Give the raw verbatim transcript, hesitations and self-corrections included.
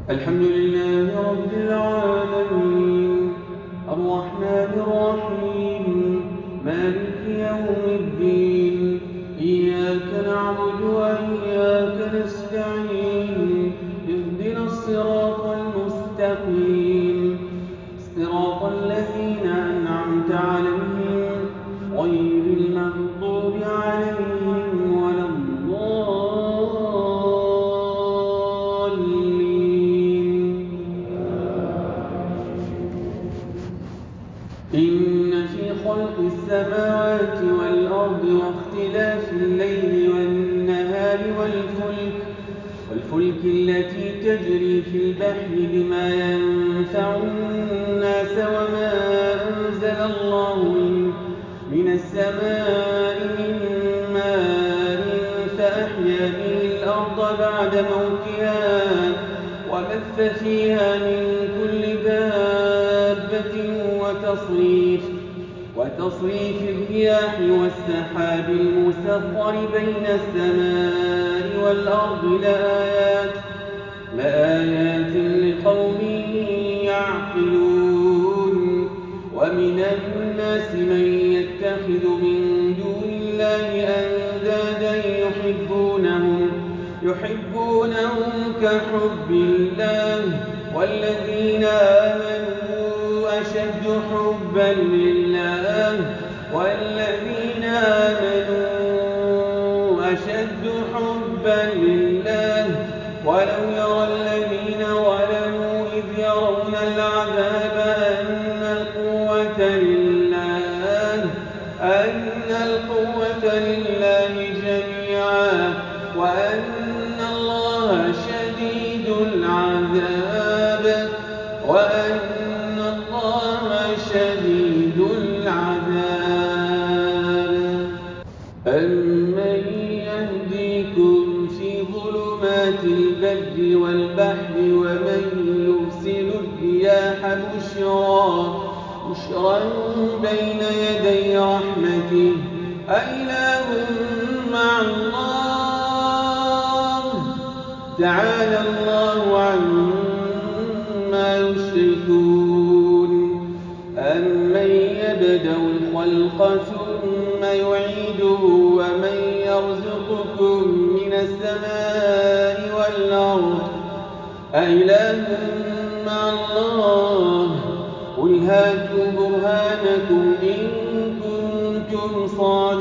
الحمد لله رب العالمين الرحمن الرحيم مالك يوم الدين إياك نعبد وإياك نستعين اهدنا الصراط المستقيم صراط الذين أنعمت عليهم غير المغضوب عليهم ولا الضالين. إن في خلق السماوات والأرض واختلاف الليل والنهار والفلك والفلك التي تجري في البحر بما ينفع الناس وما أنزل الله من, من السماء من ماء فأحيا به الأرض بعد موتها وبث فيها من كل دابة وتصريف وتصريف الرياح والسحاب المسخر بين السماء والأرض لآيات, لآيات لقوم يعقلون. ومن الناس من يتخذ من دون الله أندادا يحبونهم, يحبونهم كحب الله والذين آمنوا أشد حبا لله والذين آمنوا أشد حبا لله ولو يرى الذين ظلموا إذ يرون العذاب أن القوة لله أن القوة لله جميعا وأن الله شديد العذاب وأن الله شديد العذاب. أَمَّن يَهْدِيكُمْ فِي ظُلُمَاتِ الْبَرِّ وَالْبَحْرِ وَمَن يُرْسِلُ الرِّيَاحَ بُشْرًا بشرا بين يدي رحمته أإله مع الله تعالى الله عما يشركون. أَمَّن يَبْدَأُ الْخَلْقَ ثُمَّ يُعِيدُهُ وَمَن يَرْزُقُكُم مِّنَ السَّمَاءِ وَالْأَرْضِ أَإِلَٰهٌ مَّعَ اللَّهِ قُلْ هَاتُوا بُرْهَانَكُمْ إِن كُنتُمْ صَادِقِينَ.